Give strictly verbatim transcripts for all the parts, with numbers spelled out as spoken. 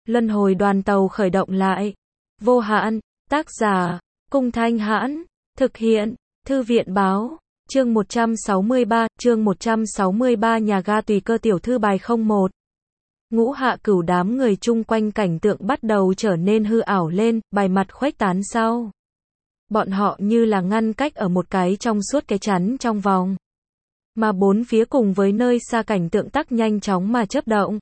Luân hồi đoàn tàu khởi động lại. Vô hạn, tác giả, Cung Thanh Hãn, thực hiện, Thư viện báo, chương một trăm sáu mươi ba, chương một trăm sáu mươi ba nhà ga tùy cơ tiểu thư bài không một. Ngũ Hạ Cửu đám người chung quanh cảnh tượng bắt đầu trở nên hư ảo lên, bài mặt khuếch tán sau. Bọn họ như là ngăn cách ở một cái trong suốt cái chắn trong vòng. Mà bốn phía cùng với nơi xa cảnh tượng tắc nhanh chóng mà chớp động.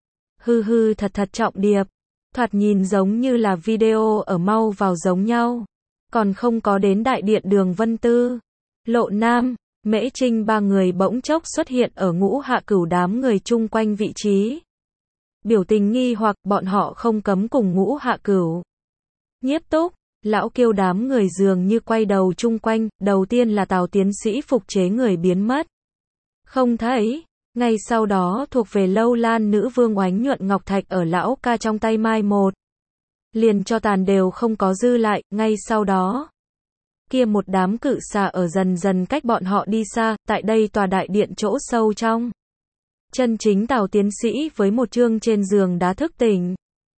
Hư hư thật thật trọng điệp. Thoạt nhìn giống như là video ở mau vào giống nhau. Còn không có đến đại điện Đường Vân Tư, Lộ Nam, Mễ Trinh ba người bỗng chốc xuất hiện ở Ngũ Hạ Cửu đám người chung quanh vị trí. Biểu tình nghi hoặc bọn họ không cấm cùng Ngũ Hạ Cửu. Nhiếp Túc, Lão Kiêu đám người dường như quay đầu chung quanh, đầu tiên là Tào tiến sĩ phục chế người biến mất. Không thấy, ngay sau đó thuộc về Lâu Lan nữ vương Oánh Nhuận Ngọc Thạch ở lão ca trong tay mai một. Liền cho tàn đều không có dư lại, ngay sau đó. Kia một đám cự xà ở dần dần cách bọn họ đi xa, tại đây tòa đại điện chỗ sâu trong. Chân chính Tào tiến sĩ với một chương trên giường đá thức tỉnh.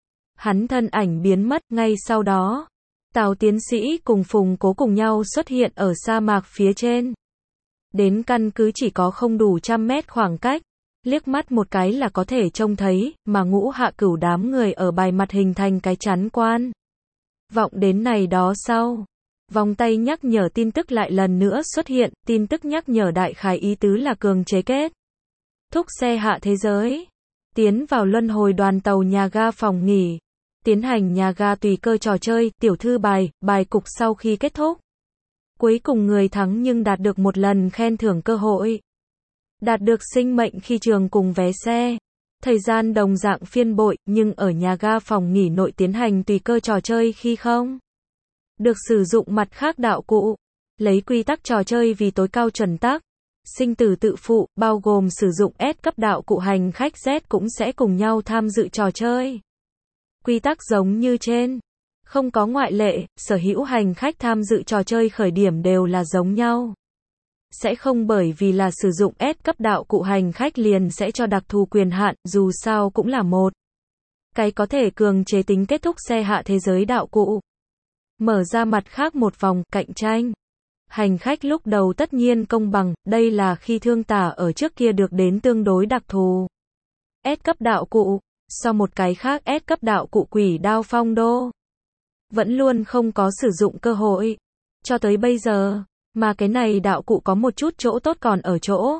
Hắn thân ảnh biến mất, ngay sau đó. Tào tiến sĩ cùng Phùng Cố cùng nhau xuất hiện ở sa mạc phía trên. Đến căn cứ chỉ có không đủ trăm mét khoảng cách. Liếc mắt một cái là có thể trông thấy, mà Ngũ Hạ Cửu đám người ở bài mặt hình thành cái chắn quan. Vọng đến này đó sau. Vòng tay nhắc nhở tin tức lại lần nữa xuất hiện, tin tức nhắc nhở đại khái ý tứ là cường chế kết thúc xe hạ thế giới. Tiến vào luân hồi đoàn tàu nhà ga phòng nghỉ. Tiến hành nhà ga tùy cơ trò chơi, tiểu thư bài, bài cục sau khi kết thúc. Cuối cùng người thắng nhưng đạt được một lần khen thưởng cơ hội. Đạt được sinh mệnh khi trường cùng vé xe. Thời gian đồng dạng phiên bội, nhưng ở nhà ga phòng nghỉ nội tiến hành tùy cơ trò chơi khi không được sử dụng mặt khác đạo cụ. Lấy quy tắc trò chơi vì tối cao chuẩn tắc. Sinh tử tự phụ, bao gồm sử dụng S cấp đạo cụ hành khách Z cũng sẽ cùng nhau tham dự trò chơi. Quy tắc giống như trên. Không có ngoại lệ, sở hữu hành khách tham dự trò chơi khởi điểm đều là giống nhau. Sẽ không bởi vì là sử dụng S cấp đạo cụ hành khách liền sẽ cho đặc thù quyền hạn, dù sao cũng là một cái có thể cường chế tính kết thúc xe hạ thế giới đạo cụ. Mở ra mặt khác một vòng cạnh tranh. Hành khách lúc đầu tất nhiên công bằng, đây là khi thương tả ở trước kia được đến tương đối đặc thù. S cấp đạo cụ, so một cái khác S cấp đạo cụ Quỷ Đao Phong Đô. Vẫn luôn không có sử dụng cơ hội. Cho tới bây giờ, mà cái này đạo cụ có một chút chỗ tốt còn ở chỗ.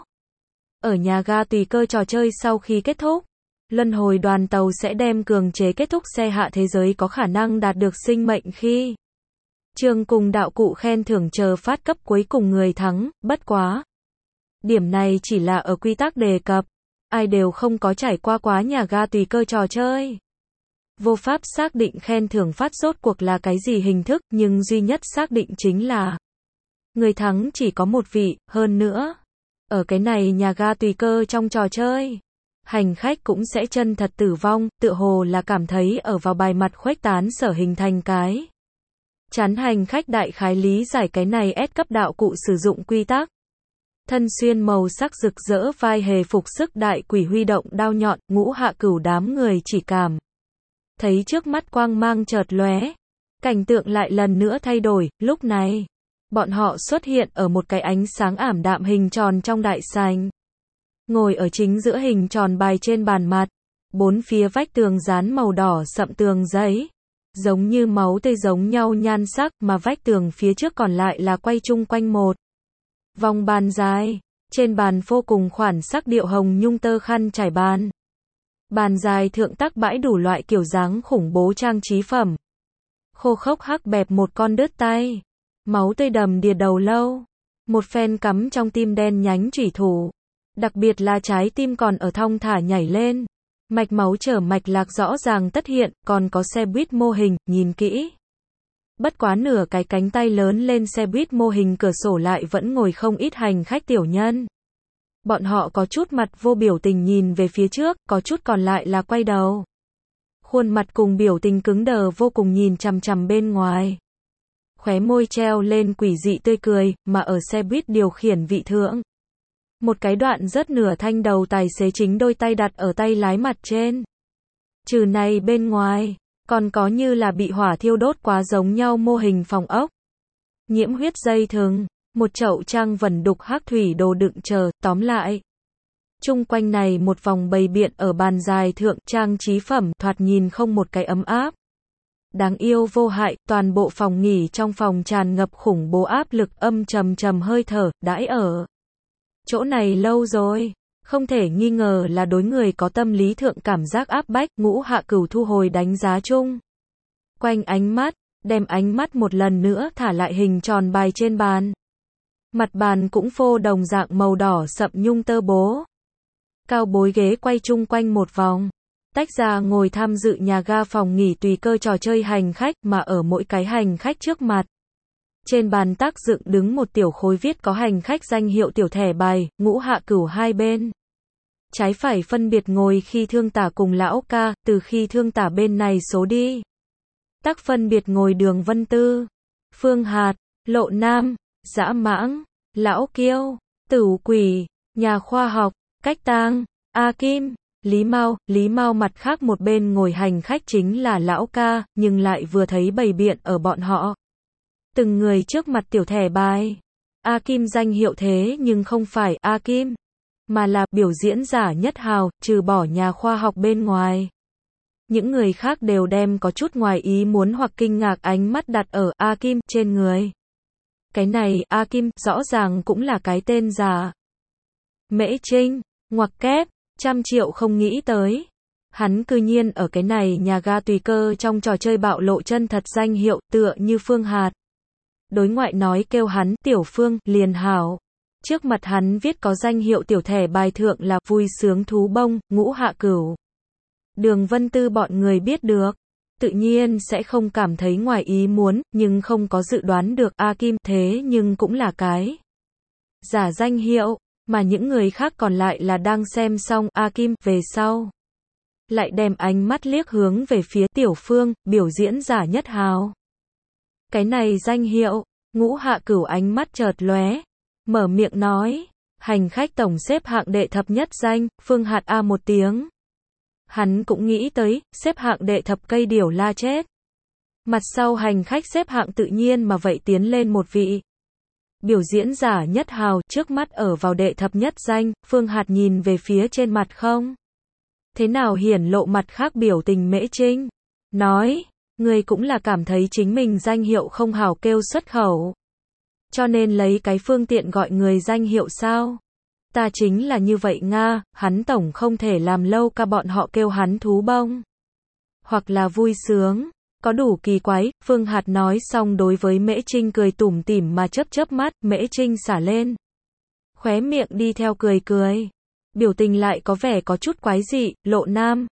Ở nhà ga tùy cơ trò chơi sau khi kết thúc, luân hồi đoàn tàu sẽ đem cường chế kết thúc xe hạ thế giới có khả năng đạt được sinh mệnh khi trường cùng đạo cụ khen thưởng chờ phát cấp cuối cùng người thắng, bất quá. Điểm này chỉ là ở quy tắc đề cập, ai đều không có trải qua quá nhà ga tùy cơ trò chơi. Vô pháp xác định khen thưởng phát rốt cuộc là cái gì hình thức, nhưng duy nhất xác định chính là người thắng chỉ có một vị, hơn nữa. Ở cái này nhà ga tùy cơ trong trò chơi, hành khách cũng sẽ chân thật tử vong, tựa hồ là cảm thấy ở vào bài mặt khuếch tán sở hình thành cái chắn hành khách đại khái lý giải cái này S cấp đạo cụ sử dụng quy tắc. Thân xuyên màu sắc rực rỡ vai hề phục sức đại quỷ huy động đao nhọn, Ngũ Hạ Cửu đám người chỉ cảm thấy trước mắt quang mang chợt lóe. Cảnh tượng lại lần nữa thay đổi, lúc này, bọn họ xuất hiện ở một cái ánh sáng ảm đạm hình tròn trong đại sảnh. Ngồi ở chính giữa hình tròn bài trên bàn mặt, bốn phía vách tường dán màu đỏ sậm tường giấy. Giống như máu tươi giống nhau nhan sắc, mà vách tường phía trước còn lại là quay chung quanh một vòng bàn dài. Trên bàn vô cùng khoản sắc điệu hồng nhung tơ khăn trải bàn. Bàn dài thượng tác bãi đủ loại kiểu dáng khủng bố trang trí phẩm. Khô khốc hắc bẹp một con đứt tay. Máu tươi đầm đìa đầu lâu. Một phen cắm trong tim đen nhánh chủy thủ. Đặc biệt là trái tim còn ở thong thả nhảy lên. Mạch máu trở mạch lạc rõ ràng tất hiện, còn có xe buýt mô hình, nhìn kỹ. Bất quá nửa cái cánh tay lớn lên xe buýt mô hình cửa sổ lại vẫn ngồi không ít hành khách tiểu nhân. Bọn họ có chút mặt vô biểu tình nhìn về phía trước, có chút còn lại là quay đầu. Khuôn mặt cùng biểu tình cứng đờ vô cùng nhìn chằm chằm bên ngoài. Khóe môi treo lên quỷ dị tươi cười, mà ở xe buýt điều khiển vị thượng. Một cái đoạn rất nửa thanh đầu tài xế chính đôi tay đặt ở tay lái mặt trên. Trừ này bên ngoài, còn có như là bị hỏa thiêu đốt quá giống nhau mô hình phòng ốc. Nhiễm huyết dây thừng, một chậu trang vẩn đục hắc thủy đồ đựng chờ, tóm lại. Chung quanh này một vòng bày biện ở bàn dài thượng trang trí phẩm thoạt nhìn không một cái ấm áp. Đáng yêu vô hại, toàn bộ phòng nghỉ trong phòng tràn ngập khủng bố áp lực âm trầm trầm hơi thở, đãi ở. Chỗ này lâu rồi, không thể nghi ngờ là đối người có tâm lý thượng cảm giác áp bách, Ngũ Hạ Cửu thu hồi đánh giá chung. Quanh ánh mắt, đem ánh mắt một lần nữa thả lại hình tròn bài trên bàn. Mặt bàn cũng phô đồng dạng màu đỏ sậm nhung tơ bố. Cao bối ghế quay chung quanh một vòng. Tách ra ngồi tham dự nhà ga phòng nghỉ tùy cơ trò chơi hành khách mà ở mỗi cái hành khách trước mặt. Trên bàn tác dựng đứng một tiểu khối viết có hành khách danh hiệu tiểu thẻ bài, Ngũ Hạ Cửu hai bên. Trái phải phân biệt ngồi khi thương tả cùng lão ca, từ khi thương tả bên này số đi. Tác phân biệt ngồi Đường Vân Tư, Phương Hạt, Lộ Nam, Dã Mãng, Lão Kiêu, Tửu Quỷ, Nhà Khoa Học, Cách Tang, A Kim, Lý Mao. Lý Mao mặt khác một bên ngồi hành khách chính là lão ca, nhưng lại vừa thấy bày biện ở bọn họ. Từng người trước mặt tiểu thẻ bài. A Kim danh hiệu thế nhưng không phải A Kim, mà là biểu diễn giả nhất hào, trừ bỏ Nhà Khoa Học bên ngoài. Những người khác đều đem có chút ngoài ý muốn hoặc kinh ngạc ánh mắt đặt ở A Kim trên người. Cái này A Kim rõ ràng cũng là cái tên giả. Mễ Trinh, ngoặc kép, trăm triệu không nghĩ tới. Hắn cư nhiên ở cái này nhà ga tùy cơ trong trò chơi bạo lộ chân thật danh hiệu tựa như Phương Hạt. Đối ngoại nói kêu hắn Tiểu Phương, liền hảo. Trước mặt hắn viết có danh hiệu tiểu thẻ bài thượng là vui sướng thú bông, Ngũ Hạ Cửu. Đường Vân Tư bọn người biết được, tự nhiên sẽ không cảm thấy ngoài ý muốn, nhưng không có dự đoán được A Kim thế nhưng cũng là cái giả danh hiệu, mà những người khác còn lại là đang xem xong A Kim về sau. Lại đem ánh mắt liếc hướng về phía Tiểu Phương, biểu diễn giả nhất hào. Cái này danh hiệu, Ngũ Hạ Cửu ánh mắt chợt lóe, mở miệng nói, hành khách tổng xếp hạng đệ thập nhất danh, Phương Hạt A một tiếng. Hắn cũng nghĩ tới, xếp hạng đệ thập cây điểu la chết. Mặt sau hành khách xếp hạng tự nhiên mà vậy tiến lên một vị. Biểu diễn giả nhất hào, trước mắt ở vào đệ thập nhất danh, Phương Hạt nhìn về phía trên mặt không. Thế nào hiển lộ mặt khác biểu tình Mễ Trinh. Nói, người cũng là cảm thấy chính mình danh hiệu không hảo kêu xuất khẩu. Cho nên lấy cái phương tiện gọi người danh hiệu sao? Ta chính là như vậy Nga, hắn tổng không thể làm lâu ca bọn họ kêu hắn thú bông. Hoặc là vui sướng, có đủ kỳ quái, Phương Hạt nói xong đối với Mễ Trinh cười tủm tỉm mà chớp chớp mắt, Mễ Trinh xả lên. Khóe miệng đi theo cười cười. Biểu tình lại có vẻ có chút quái dị, Lộ Nam.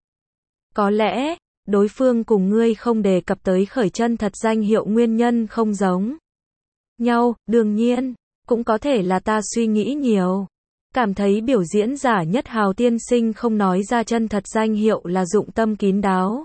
Có lẽ, đối phương cùng ngươi không đề cập tới khởi chân thật danh hiệu nguyên nhân không giống nhau, đương nhiên, cũng có thể là ta suy nghĩ nhiều. Cảm thấy biểu diễn giả nhất hào tiên sinh không nói ra chân thật danh hiệu là dụng tâm kín đáo.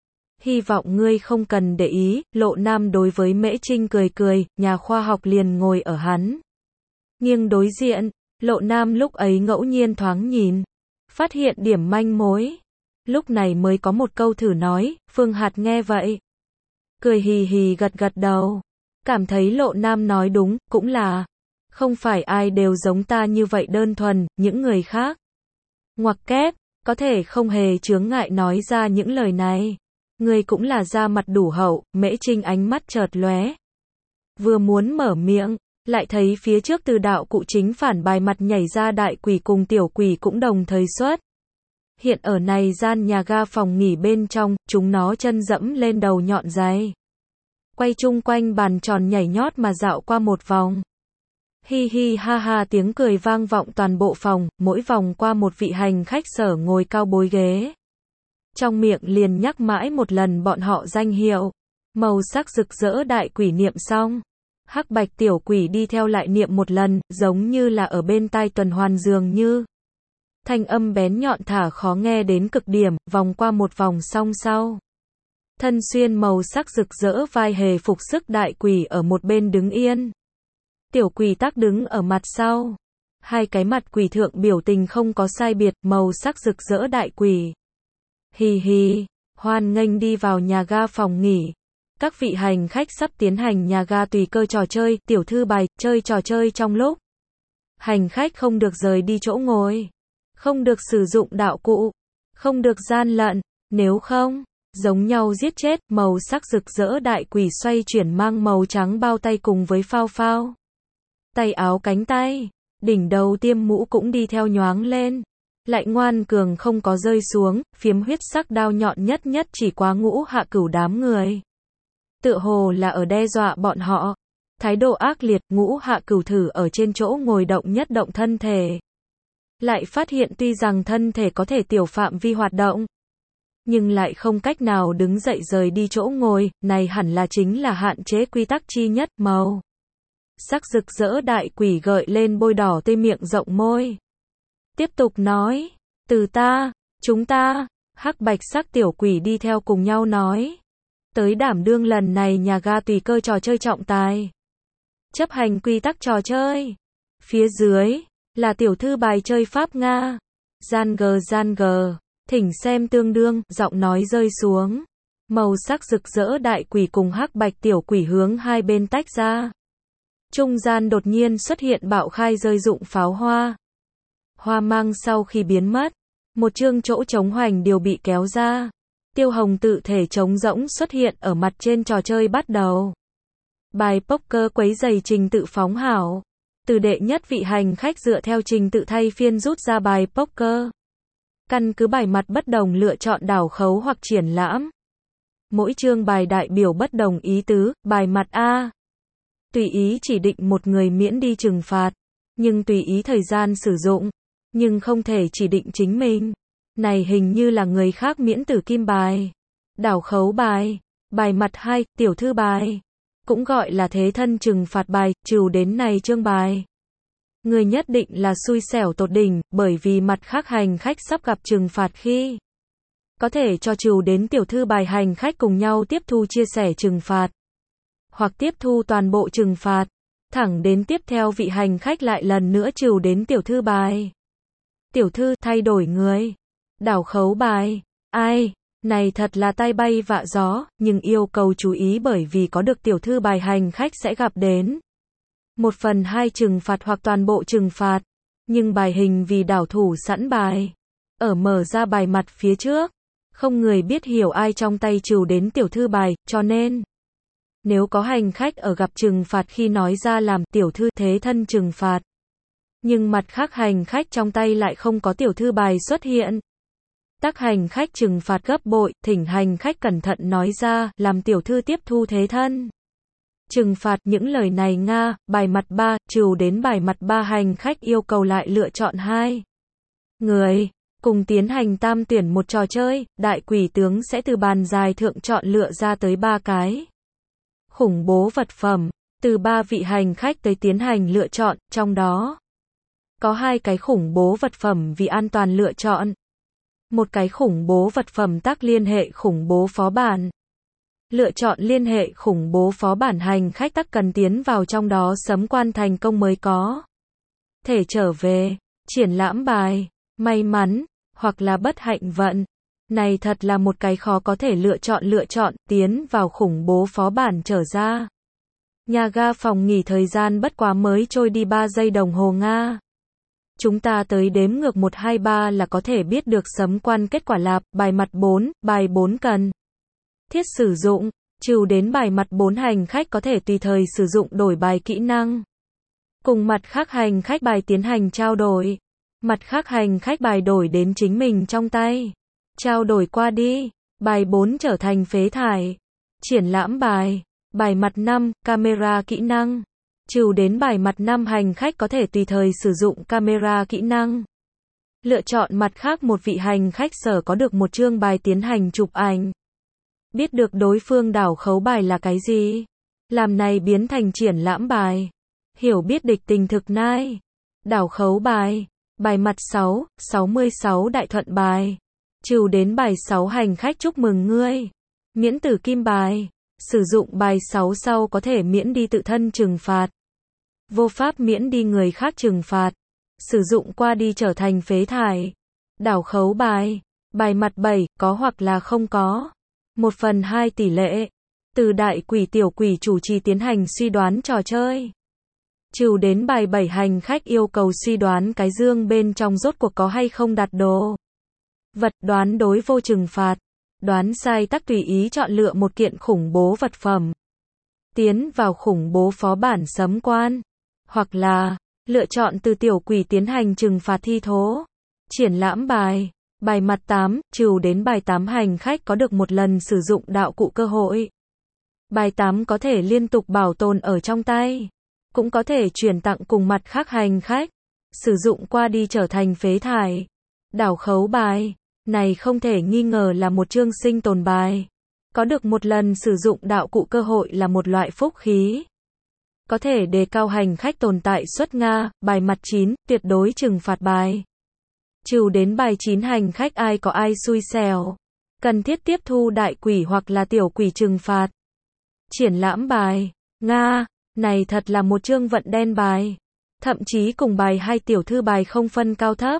Hy vọng ngươi không cần để ý, Lộ Nam đối với Mễ Trinh cười cười, Nhà Khoa Học liền ngồi ở hắn. Nghiêng đối diện, Lộ Nam lúc ấy ngẫu nhiên thoáng nhìn, phát hiện điểm manh mối. Lúc này mới có một câu thử nói, Phương Hạt nghe vậy. Cười hì hì gật gật đầu. Cảm thấy Lộ Nam nói đúng, cũng là. Không phải ai đều giống ta như vậy đơn thuần, những người khác. Ngoặc kép, có thể không hề chướng ngại nói ra những lời này. Người cũng là da mặt đủ hậu, Mễ Trinh ánh mắt chợt lóe. Vừa muốn mở miệng, lại thấy phía trước từ đạo cụ chính phản bài mặt nhảy ra đại quỷ cùng tiểu quỷ cũng đồng thời xuất. Hiện ở này gian nhà ga phòng nghỉ bên trong, chúng nó chân dẫm lên đầu nhọn giày. Quay chung quanh bàn tròn nhảy nhót mà dạo qua một vòng. Hi hi ha ha tiếng cười vang vọng toàn bộ phòng, mỗi vòng qua một vị hành khách sở ngồi cao bối ghế. Trong miệng liền nhắc mãi một lần bọn họ danh hiệu. Màu sắc rực rỡ đại quỷ niệm xong. Hắc bạch tiểu quỷ đi theo lại niệm một lần, giống như là ở bên tai tuần hoàn dường như. Thanh âm bén nhọn thả khó nghe đến cực điểm, vòng qua một vòng xong sau. Thân xuyên màu sắc rực rỡ vai hề phục sức đại quỷ ở một bên đứng yên. Tiểu quỷ tắc đứng ở mặt sau. Hai cái mặt quỷ thượng biểu tình không có sai biệt, màu sắc rực rỡ đại quỷ. Hì hì, Hoan nghênh đi vào nhà ga phòng nghỉ. Các vị hành khách sắp tiến hành nhà ga tùy cơ trò chơi, tiểu thư bài, chơi trò chơi trong lúc. Hành khách không được rời đi chỗ ngồi. Không được sử dụng đạo cụ. Không được gian lận, nếu không, giống nhau giết chết, màu sắc rực rỡ đại quỷ xoay chuyển mang màu trắng bao tay cùng với phao phao. Tay áo cánh tay, đỉnh đầu tiêm mũ cũng đi theo nhoáng lên. Lại ngoan cường không có rơi xuống, phiếm huyết sắc đao nhọn nhất nhất chỉ quá ngũ hạ cửu đám người. Tựa hồ là ở đe dọa bọn họ. Thái độ ác liệt, ngũ hạ cửu thử ở trên chỗ ngồi động nhất động thân thể. Lại phát hiện tuy rằng thân thể có thể tiểu phạm vi hoạt động, nhưng lại không cách nào đứng dậy rời đi chỗ ngồi, này hẳn là chính là hạn chế quy tắc chi nhất, màu sắc rực rỡ đại quỷ gợi lên bôi đỏ tươi miệng rộng môi. Tiếp tục nói, từ ta, chúng ta, hắc bạch sắc tiểu quỷ đi theo cùng nhau nói. Tới đảm đương lần này nhà ga tùy cơ trò chơi trọng tài. Chấp hành quy tắc trò chơi. Phía dưới, là tiểu thư bài chơi Pháp Nga. Gian gờ gian gờ, thỉnh xem tương đương, giọng nói rơi xuống. Màu sắc rực rỡ đại quỷ cùng hắc bạch tiểu quỷ hướng hai bên tách ra. Trung gian đột nhiên xuất hiện bạo khai rơi dụng pháo hoa. Hoa mang sau khi biến mất, một chương chỗ trống hoành điều bị kéo ra. Tiêu Hồng tự thể trống rỗng xuất hiện ở mặt trên trò chơi bắt đầu. Bài poker quấy giày trình tự phóng hảo. Từ đệ nhất vị hành khách dựa theo trình tự thay phiên rút ra bài poker. Căn cứ bài mặt bất đồng lựa chọn đảo khấu hoặc triển lãm. Mỗi chương bài đại biểu bất đồng ý tứ, bài mặt A. Tùy ý chỉ định một người miễn đi trừng phạt, nhưng tùy ý thời gian sử dụng, nhưng không thể chỉ định chính mình. Này hình như là người khác miễn tử kim bài. Đảo khấu bài, bài mặt hai, tiểu thư bài. Cũng gọi là thế thân trừng phạt bài, trừ đến này chương bài. Người nhất định là xui xẻo tột đỉnh, bởi vì mặt khác hành khách sắp gặp trừng phạt khi. Có thể cho trừ đến tiểu thư bài hành khách cùng nhau tiếp thu chia sẻ trừng phạt. Hoặc tiếp thu toàn bộ trừng phạt. Thẳng đến tiếp theo vị hành khách lại lần nữa trừ đến tiểu thư bài. Tiểu thư thay đổi người. Đảo khấu bài. Ai? Này thật là tay bay vạ gió, nhưng yêu cầu chú ý bởi vì có được tiểu thư bài hành khách sẽ gặp đến. Một phần hai trừng phạt hoặc toàn bộ trừng phạt. Nhưng bài hình vì đảo thủ sẵn bài. Ở mở ra bài mặt phía trước. Không người biết hiểu ai trong tay trừ đến tiểu thư bài, cho nên. Nếu có hành khách ở gặp trừng phạt khi nói ra làm tiểu thư thế thân trừng phạt. Nhưng mặt khác hành khách trong tay lại không có tiểu thư bài xuất hiện. Tác hành khách trừng phạt gấp bội, thỉnh hành khách cẩn thận nói ra, làm tiểu thư tiếp thu thế thân. Trừng phạt những lời này Nga, bài mặt ba, trừ đến bài mặt ba hành khách yêu cầu lại lựa chọn hai người, cùng tiến hành tam tuyển một trò chơi, đại quỷ tướng sẽ từ bàn dài thượng chọn lựa ra tới ba cái. Khủng bố vật phẩm, từ ba vị hành khách tới tiến hành lựa chọn, trong đó có hai cái khủng bố vật phẩm vì an toàn lựa chọn. Một cái khủng bố vật phẩm tác liên hệ khủng bố phó bản. Lựa chọn liên hệ khủng bố phó bản hành khách tắc cần tiến vào trong đó sấm quan thành công mới có thể trở về. Triển lãm bài, may mắn, hoặc là bất hạnh vận. Này thật là một cái khó có thể lựa chọn lựa chọn, tiến vào khủng bố phó bản trở ra. Nhà ga phòng nghỉ thời gian bất quá mới trôi đi ba giây đồng hồ Nga. Chúng ta tới đếm ngược một hai ba là có thể biết được sấm quan kết quả lạp, bài mặt bốn, bài bốn cần thiết sử dụng, trừ đến bài mặt bốn hành khách có thể tùy thời sử dụng đổi bài kỹ năng. Cùng mặt khác hành khách bài tiến hành trao đổi. Mặt khác hành khách bài đổi đến chính mình trong tay. Trao đổi qua đi, bài bốn trở thành phế thải. Triển lãm bài, bài mặt năm, camera kỹ năng. Trừ đến bài mặt năm hành khách có thể tùy thời sử dụng camera kỹ năng. Lựa chọn mặt khác một vị hành khách sở có được một chương bài tiến hành chụp ảnh. Biết được đối phương đảo khấu bài là cái gì? Làm này biến thành triển lãm bài. Hiểu biết địch tình thực nai. Đảo khấu bài. Bài mặt sáu, sáu mươi sáu đại thuận bài. Trừ đến bài sáu hành khách chúc mừng ngươi. Miễn tử kim bài. Sử dụng bài sáu sau có thể miễn đi tự thân trừng phạt. Vô pháp miễn đi người khác trừng phạt. Sử dụng qua đi trở thành phế thải. Đảo khấu bài. Bài mặt bảy, có hoặc là không có. Một phần hai tỷ lệ. Từ đại quỷ tiểu quỷ chủ trì tiến hành suy đoán trò chơi. Trừ đến bài bảy, hành khách yêu cầu suy đoán cái dương bên trong rốt cuộc có hay không đặt đồ vật, đoán đối vô trừng phạt. Đoán sai tắc tùy ý chọn lựa một kiện khủng bố vật phẩm. Tiến vào khủng bố phó bản sấm quan. Hoặc là lựa chọn từ tiểu quỷ tiến hành trừng phạt thi thố. Triển lãm bài. Bài mặt tám, trừ đến bài tám, hành khách có được một lần sử dụng đạo cụ cơ hội. Bài tám có thể liên tục bảo tồn ở trong tay. Cũng có thể chuyển tặng cùng mặt khác hành khách. Sử dụng qua đi trở thành phế thải. Đảo khấu bài. Này không thể nghi ngờ là một chương sinh tồn bài. Có được một lần sử dụng đạo cụ cơ hội là một loại phúc khí. Có thể đề cao hành khách tồn tại suất Nga. Bài mặt chín, tuyệt đối trừng phạt bài. Trừ đến bài chín, hành khách ai có ai xui xẻo. Cần thiết tiếp thu đại quỷ hoặc là tiểu quỷ trừng phạt. Triển lãm bài. Nga, này thật là một chương vận đen bài. Thậm chí cùng bài hai tiểu thư bài không phân cao thấp.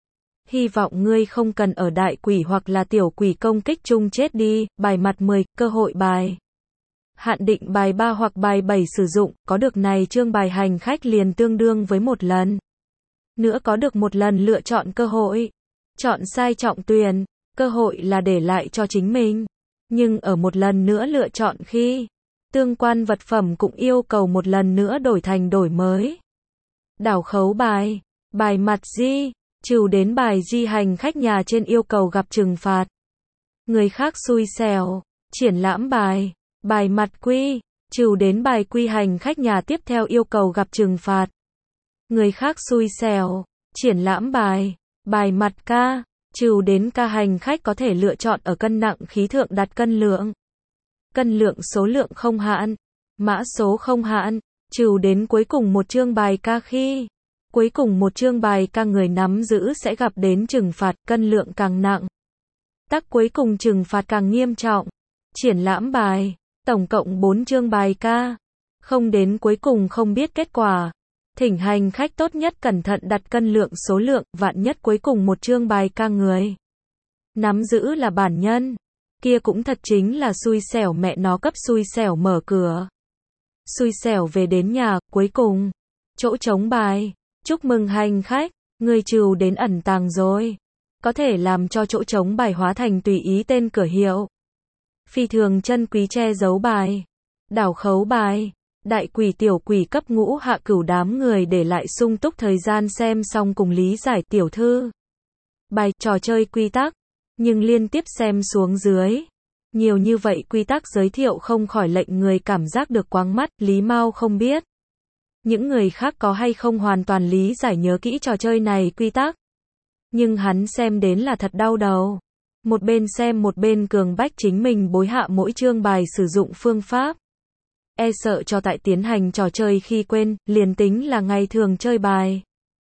Hy vọng ngươi không cần ở đại quỷ hoặc là tiểu quỷ công kích chung chết đi. Bài mặt mười, cơ hội bài. Hạn định bài ba hoặc bài bảy sử dụng, có được này chương bài hành khách liền tương đương với một lần. Nữa có được một lần lựa chọn cơ hội. Chọn sai trọng tuyền, cơ hội là để lại cho chính mình. Nhưng ở một lần nữa lựa chọn khi, tương quan vật phẩm cũng yêu cầu một lần nữa đổi thành đổi mới. Đảo khấu bài. Bài mặt di, trừ đến bài di, hành khách nhà trên yêu cầu gặp trừng phạt. Người khác xui xẻo. Triển lãm bài. Bài mặt quy, trừ đến bài quy, hành khách nhà tiếp theo yêu cầu gặp trừng phạt. Người khác xui xẻo. Triển lãm bài. Bài mặt ca, trừ đến ca, hành khách có thể lựa chọn ở cân nặng khí thượng đặt cân lượng. Cân lượng số lượng không hạn. Mã số không hạn. Trừ đến cuối cùng một chương bài ca khi. Cuối cùng một chương bài ca người nắm giữ sẽ gặp đến trừng phạt, cân lượng càng nặng. Tắc cuối cùng trừng phạt càng nghiêm trọng. Triển lãm bài. Tổng cộng bốn chương bài ca. Không đến cuối cùng không biết kết quả. Thỉnh hành khách tốt nhất cẩn thận đặt cân lượng số lượng, vạn nhất cuối cùng một chương bài ca người nắm giữ là bản nhân. Kia cũng thật chính là xui xẻo mẹ nó cấp xui xẻo mở cửa. Xui xẻo về đến nhà, cuối cùng. Chỗ trống bài. Chúc mừng hành khách, người trừ đến ẩn tàng rồi. Có thể làm cho chỗ trống bài hóa thành tùy ý tên cửa hiệu. Phi thường chân quý che giấu bài. Đảo khấu bài. Đại quỷ tiểu quỷ cấp ngũ hạ cửu đám người để lại sung túc thời gian xem xong cùng lý giải tiểu thư. Bài trò chơi quy tắc. Nhưng liên tiếp xem xuống dưới. Nhiều như vậy quy tắc giới thiệu không khỏi lệnh người cảm giác được quáng mắt, Lý Mao không biết. Những người khác có hay không hoàn toàn lý giải nhớ kỹ trò chơi này quy tắc. Nhưng hắn xem đến là thật đau đầu. Một bên xem một bên cường bách chính mình bối hạ mỗi chương bài sử dụng phương pháp. E sợ cho tại tiến hành trò chơi khi quên, liền tính là ngày thường chơi bài.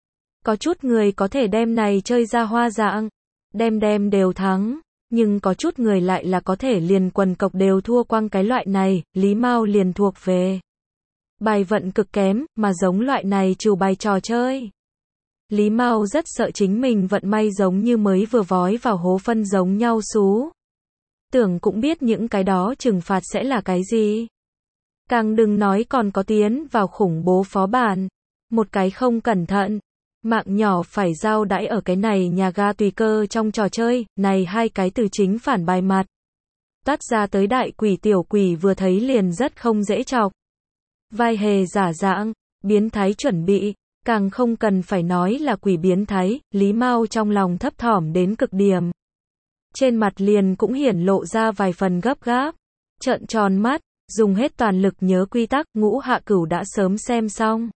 Có chút người có thể đem này chơi ra hoa dạng, đem đem đều thắng, nhưng có chút người lại là có thể liền quần cộc đều thua quăng cái loại này, Lý Mao liền thuộc về bài vận cực kém, mà giống loại này trừ bài trò chơi. Lý Mao rất sợ chính mình vận may giống như mới vừa vói vào hố phân giống nhau xú. Tưởng cũng biết những cái đó trừng phạt sẽ là cái gì. Càng đừng nói còn có tiến vào khủng bố phó bản. Một cái không cẩn thận. Mạng nhỏ phải giao đãi ở cái này nhà ga tùy cơ trong trò chơi. Này hai cái từ chính phản bài mặt. Toát ra tới đại quỷ tiểu quỷ vừa thấy liền rất không dễ chọc. Vai hề giả dạng, biến thái chuẩn bị. Càng không cần phải nói là quỷ biến thái. Lý Mao trong lòng thấp thỏm đến cực điểm. Trên mặt liền cũng hiển lộ ra vài phần gấp gáp. Trợn tròn mắt. Dùng hết toàn lực nhớ quy tắc, ngũ hạ cửu đã sớm xem xong.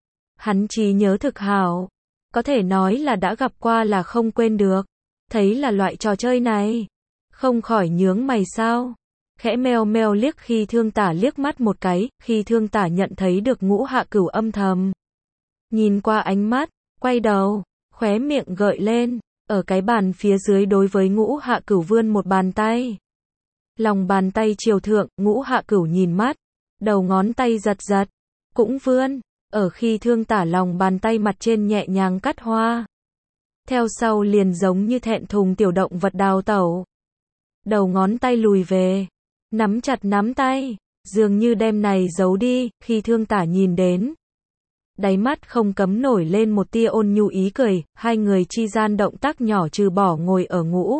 Hắn trí nhớ thực hảo. Có thể nói là đã gặp qua là không quên được. Thấy là loại trò chơi này. Không khỏi nhướng mày sao. Khẽ meo meo liếc khi thương tả liếc mắt một cái, khi thương tả nhận thấy được ngũ hạ cửu âm thầm. Nhìn qua ánh mắt, quay đầu, khóe miệng gợi lên, ở cái bàn phía dưới đối với ngũ hạ cửu vươn một bàn tay. Lòng bàn tay chiều thượng, ngũ hạ cửu nhìn mắt, đầu ngón tay giật giật, cũng vươn, ở khi thương tả lòng bàn tay mặt trên nhẹ nhàng cắt hoa. theo sau liền giống như thẹn thùng tiểu động vật đào tẩu. Đầu ngón tay lùi về, nắm chặt nắm tay, dường như đem này giấu đi, khi Thương Tả nhìn đến. Đáy mắt không cấm nổi lên một tia ôn nhu ý cười, hai người chi gian động tác nhỏ trừ bỏ ngồi ở ngũ.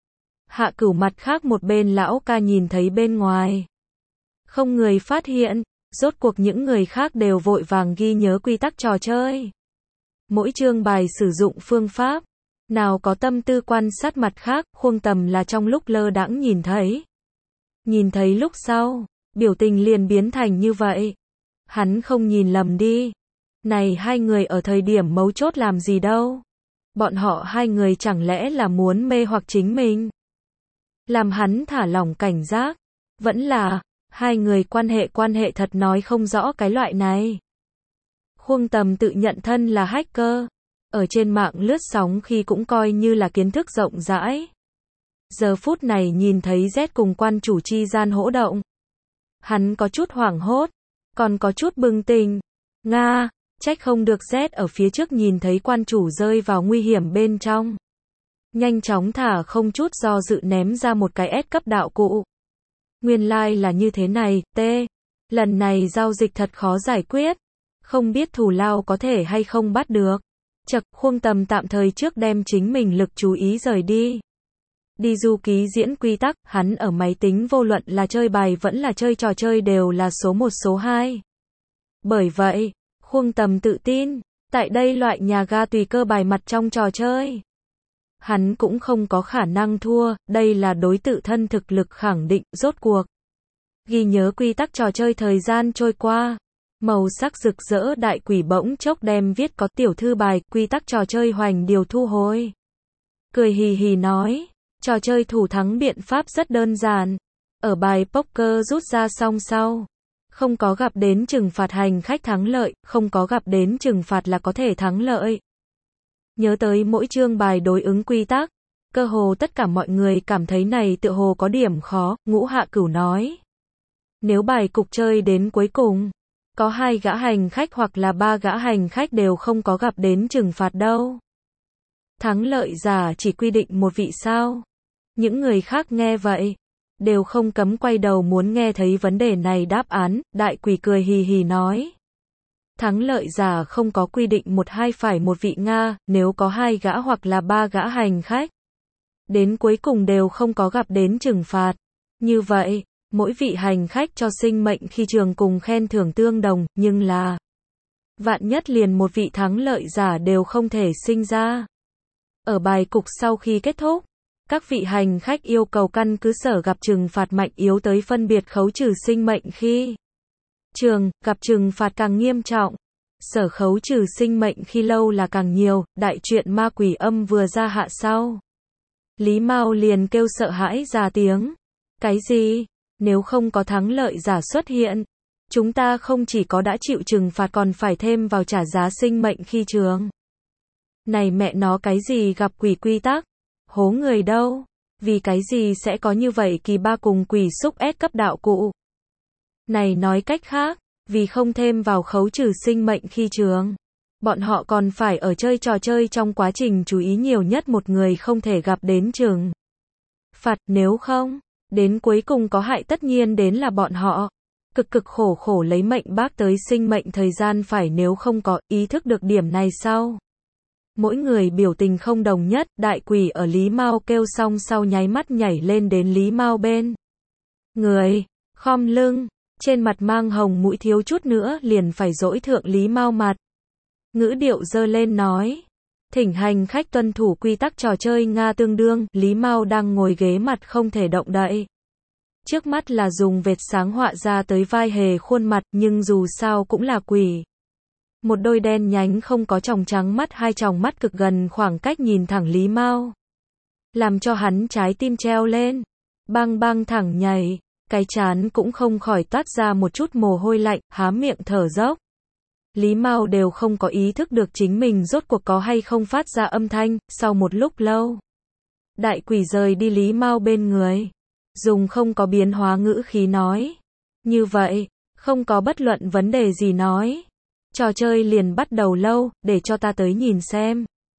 Hạ Cửu mặt khác một bên lão ca nhìn thấy bên ngoài. Không người phát hiện, rốt cuộc những người khác đều vội vàng ghi nhớ quy tắc trò chơi. Mỗi chương bài sử dụng phương pháp, nào có tâm tư quan sát mặt khác, Khuông Tầm là trong lúc lơ đãng nhìn thấy. Nhìn thấy lúc sau, biểu tình liền biến thành như vậy. Hắn không nhìn lầm đi. Này hai người ở thời điểm mấu chốt làm gì đâu. Bọn họ hai người chẳng lẽ là muốn mê hoặc chính mình. Làm hắn thả lỏng cảnh giác. Vẫn là, hai người quan hệ quan hệ thật nói không rõ cái loại này. Khuông Tầm tự nhận thân là hacker. Ở trên mạng lướt sóng khi cũng coi như là kiến thức rộng rãi. Giờ phút này nhìn thấy Z cùng quan chủ chi gian hỗ động. Hắn có chút hoảng hốt, còn có chút bừng tỉnh. Nga, trách không được Z ở phía trước nhìn thấy quan chủ rơi vào nguy hiểm bên trong. Nhanh chóng thả không chút do dự ném ra một cái S cấp đạo cụ. Nguyên lai like là như thế này, T. Lần này giao dịch thật khó giải quyết. Không biết thù lao có thể hay không bắt được. Chật, Khuông Tầm tạm thời trước đem chính mình lực chú ý rời đi. Đi du ký diễn quy tắc, hắn ở máy tính vô luận là chơi bài vẫn là chơi trò chơi đều là số một số hai. Bởi vậy, Khuông Tầm tự tin, tại đây loại nhà ga tùy cơ bài mặt trong trò chơi. Hắn cũng không có khả năng thua, đây là đối tự thân thực lực khẳng định, rốt cuộc. Ghi nhớ quy tắc trò chơi thời gian trôi qua. Màu sắc rực rỡ đại quỷ bỗng chốc đem viết có tiểu thư bài, quy tắc trò chơi hoành điều thu hồi. Cười hì hì nói, trò chơi thủ thắng biện pháp rất đơn giản. Ở bài poker rút ra xong sau. Không có gặp đến trừng phạt hành khách thắng lợi, không có gặp đến trừng phạt là có thể thắng lợi. Nhớ tới mỗi chương bài đối ứng quy tắc. Cơ hồ tất cả mọi người cảm thấy này tựa hồ có điểm khó, Ngũ Hạ Cửu nói. Nếu bài cục chơi đến cuối cùng. Có hai gã hành khách hoặc là ba gã hành khách đều không có gặp đến trừng phạt đâu. Thắng lợi giả chỉ quy định một vị sao. Những người khác nghe vậy, đều không cấm quay đầu muốn nghe thấy vấn đề này đáp án, đại quỷ cười hì hì nói. Thắng lợi giả không có quy định một hai phải một vị Nga, nếu có hai gã hoặc là ba gã hành khách. Đến cuối cùng đều không có gặp đến trừng phạt. Như vậy, mỗi vị hành khách cho sinh mệnh khi trường cùng khen thưởng tương đồng, nhưng là vạn nhất liền một vị thắng lợi giả đều không thể sinh ra. Ở bài cục sau khi kết thúc, các vị hành khách yêu cầu căn cứ sở gặp trừng phạt mạnh yếu tới phân biệt khấu trừ sinh mệnh khi trường gặp trừng phạt càng nghiêm trọng. Sở khấu trừ sinh mệnh khi lâu là càng nhiều, đại truyện ma quỷ âm vừa ra hạ sau. Lý Mao liền kêu sợ hãi ra tiếng. Cái gì? Nếu không có thắng lợi giả xuất hiện, chúng ta không chỉ có đã chịu trừng phạt còn phải thêm vào trả giá sinh mệnh khi trường. Này mẹ nó cái gì gặp quỷ quy tắc? Hố người đâu? Vì cái gì sẽ có như vậy kỳ ba cùng quỷ xúc S cấp đạo cụ? Này nói cách khác, vì không thêm vào khấu trừ sinh mệnh khi trường. Bọn họ còn phải ở chơi trò chơi trong quá trình chú ý nhiều nhất một người không thể gặp đến trừng phạt, nếu không, đến cuối cùng có hại tất nhiên đến là bọn họ. Cực cực khổ khổ lấy mệnh bác tới sinh mệnh thời gian phải nếu không có ý thức được điểm này sau. Mỗi người biểu tình không đồng nhất, đại quỷ ở Lý Mao kêu xong sau nháy mắt nhảy lên đến Lý Mao bên. Người, khom lưng, trên mặt mang hồng mũi thiếu chút nữa liền phải dỗi thượng Lý Mao mặt. Ngữ điệu dơ lên nói. Thỉnh hành khách tuân thủ quy tắc trò chơi Nga tương đương, Lý Mao đang ngồi ghế mặt không thể động đậy. Trước mắt là dùng vệt sáng họa ra tới vai hề khuôn mặt, nhưng dù sao cũng là quỷ. Một đôi đen nhánh không có tròng trắng mắt, hai tròng mắt cực gần khoảng cách nhìn thẳng Lý Mao. Làm cho hắn trái tim treo lên. Bang bang thẳng nhảy. Cái trán cũng không khỏi toát ra một chút mồ hôi lạnh, há miệng thở dốc. Lý Mao đều không có ý thức được chính mình rốt cuộc có hay không phát ra âm thanh, sau một lúc lâu. Đại quỷ rời đi Lý Mao bên người. Dùng không có biến hóa ngữ khí nói. Như vậy, không có bất luận vấn đề gì nói. Trò chơi liền bắt đầu lâu, để cho ta tới nhìn xem.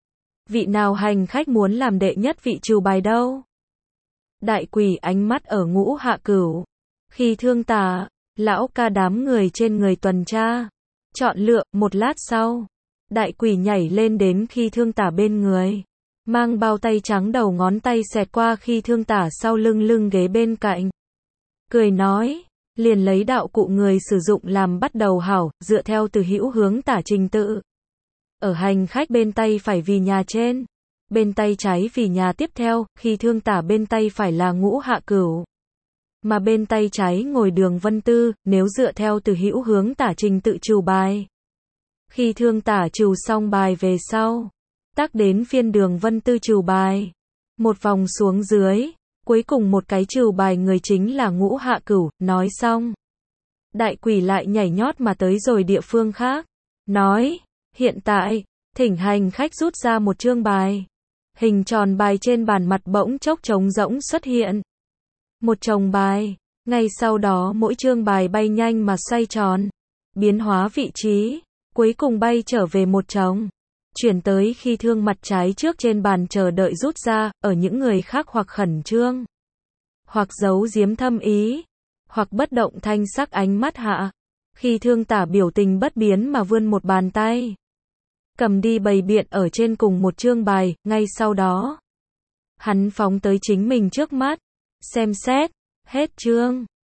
Vị nào hành khách muốn làm đệ nhất vị trừ bài đâu? Đại quỷ ánh mắt ở Ngũ Hạ Cửu. Khi Thương Tả, lão ca đám người trên người tuần tra. Chọn lựa, một lát sau. Đại quỷ nhảy lên đến Khi Thương Tả bên người. Mang bao tay trắng đầu ngón tay xẹt qua Khi Thương Tả sau lưng lưng ghế bên cạnh. Cười nói, liền lấy đạo cụ người sử dụng làm bắt đầu hảo, dựa theo từ hữu hướng tả trình tự. Ở hành khách bên tay phải vì nhà trên. Bên tay trái vì nhà tiếp theo, Khi Thương Tả bên tay phải là Ngũ Hạ Cửu. Mà bên tay trái ngồi Đường Vân Tư, nếu dựa theo từ hữu hướng tả trình tự trừ bài. Khi Thương Tả trừ xong bài về sau, tác đến phiên Đường Vân Tư trừ bài. Một vòng xuống dưới, cuối cùng một cái trừ bài người chính là Ngũ Hạ Cửu, nói xong. Đại quỷ lại nhảy nhót mà tới rồi địa phương khác. Nói, hiện tại, thỉnh hành khách rút ra một chương bài. Hình tròn bài trên bàn mặt bỗng chốc trống rỗng xuất hiện. Một chồng bài, ngay sau đó mỗi chương bài bay nhanh mà xoay tròn, biến hóa vị trí, cuối cùng bay trở về một chồng, chuyển tới Khi Thương mặt trái trước trên bàn chờ đợi rút ra, ở những người khác hoặc khẩn trương, hoặc giấu giếm thâm ý, hoặc bất động thanh sắc ánh mắt hạ. Khi Thương Tả biểu tình bất biến mà vươn một bàn tay, cầm đi bày biện ở trên cùng một chương bài, ngay sau đó, hắn phóng tới chính mình trước mắt, xem xét, hết chương.